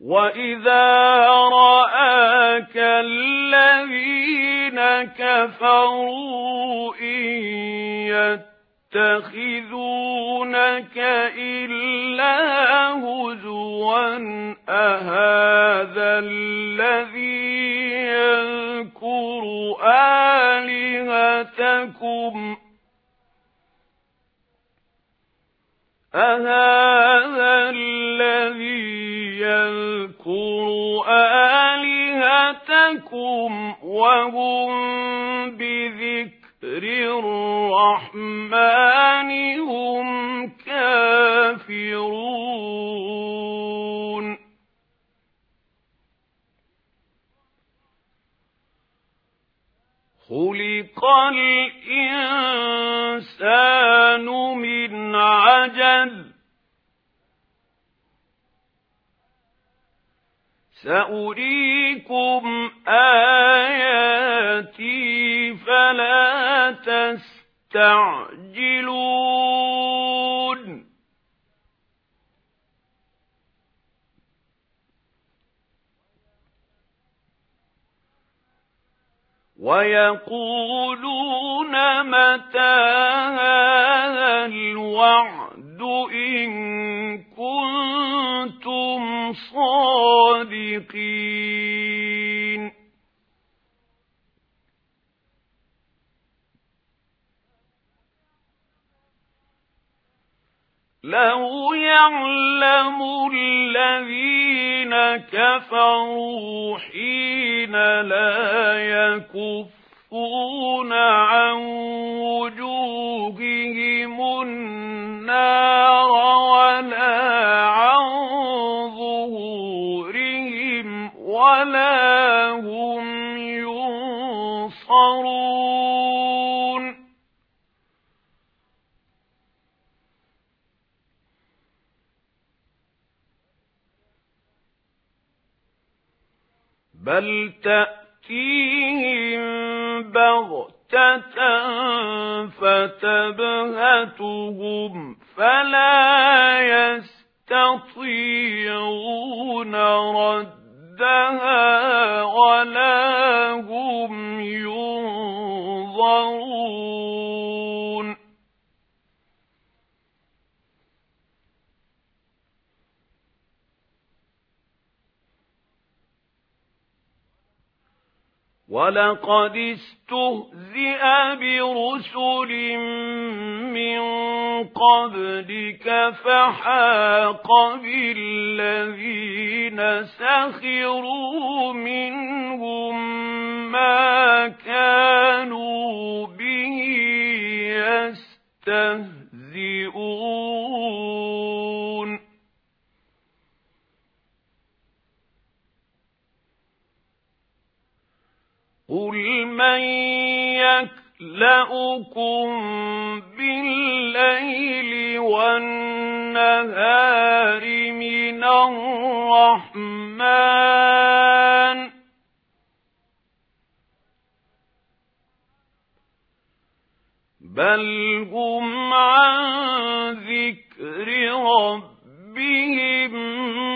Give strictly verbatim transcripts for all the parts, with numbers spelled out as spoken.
وَإِذَا رَآكَ الَّذِينَ كَفَرُوا إِن يَتَّخِذُونَكَ إِلَّا هُزُوًا أَهَذَا الَّذِي يَذْكُرُ آلِهَتَكُمْ أَهَذَا الَّذِي يَذْكُرُ آلِهَتَكُمْ وَهُمْ بِذِكْرِ الرَّحْمَنِ هُمْ كَافِرُونَ خُلِقَ الْإِنسَانُ مِنْ عَجَلٍ سَأُرِيكُمْ آيَاتِي فَلَا تَسْتَعْجِلُونِ وَيَقُولُونَ مَتَى هَذَا الْوَعْدُ إِن كُنتُمْ صَادِقِينَ لَوْ يَعْلَمُ الَّذِينَ كَفَرُوا حِينَ لَا يَكُفُّونَ عَن وُجُوهِهِمُ النَّارَ وَلَا عَن ظُهُورِهِمْ وَلَا هُمْ يُنصَرُونَ بَلْ تَأْتِيهِم بَغْتَةً فَتَبْهَتُهُمْ فَلَا يَسْتَطِيعُونَ رَدَّهَا وَلَا هُمْ يُنظَرُونَ وَلَقَدِ اسْتُهْزِئَ بِرُسُلٍ مِّن قَبْلِكَ فَحَاقَ بِالَّذِينَ سَخِرُوا مِنْهُم مَّا كَانُوا بِهِ يَسْتَهْزِئُونَ قُلْ مَن يَكْلَؤُكُم بِاللَّيْلِ وَالنَّهَارِ مِنَ الرَّحْمَنِ بَلْ هُمْ عَن ذِكْرِ رَبِّهِم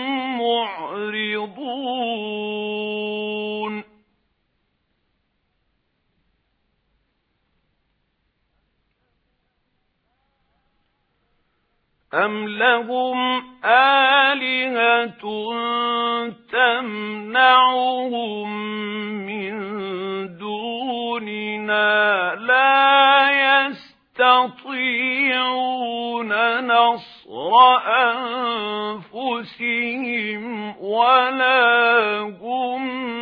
مُّعْرِضُونَ أَمْ لَهُمْ آلِهَةٌ تَمْنَعُهُم مِّن دُونِنَا لَا يَسْتَطِيعُونَ نَصْرَ أَنفُسِهِمْ وَلَا هُم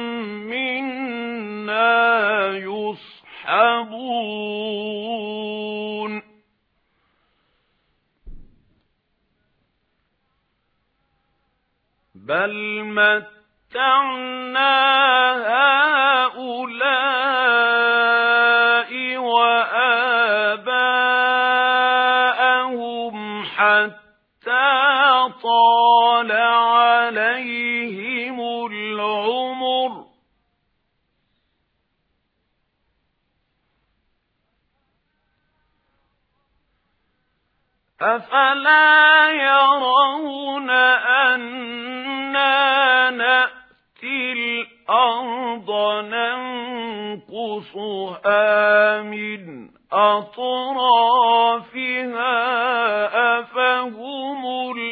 مِّنَّا يُصْحَبُونَ بَلْ مَتَّعْنَا هَؤُلَاءِ وَآبَاءَهُمْ حَتَّىٰ طَالَ عَلَيْهِمُ الْعُمُرُ أَفَلَا يَرَوْنَ أَنَّا الأرض ننقصها من أطرافها أفهم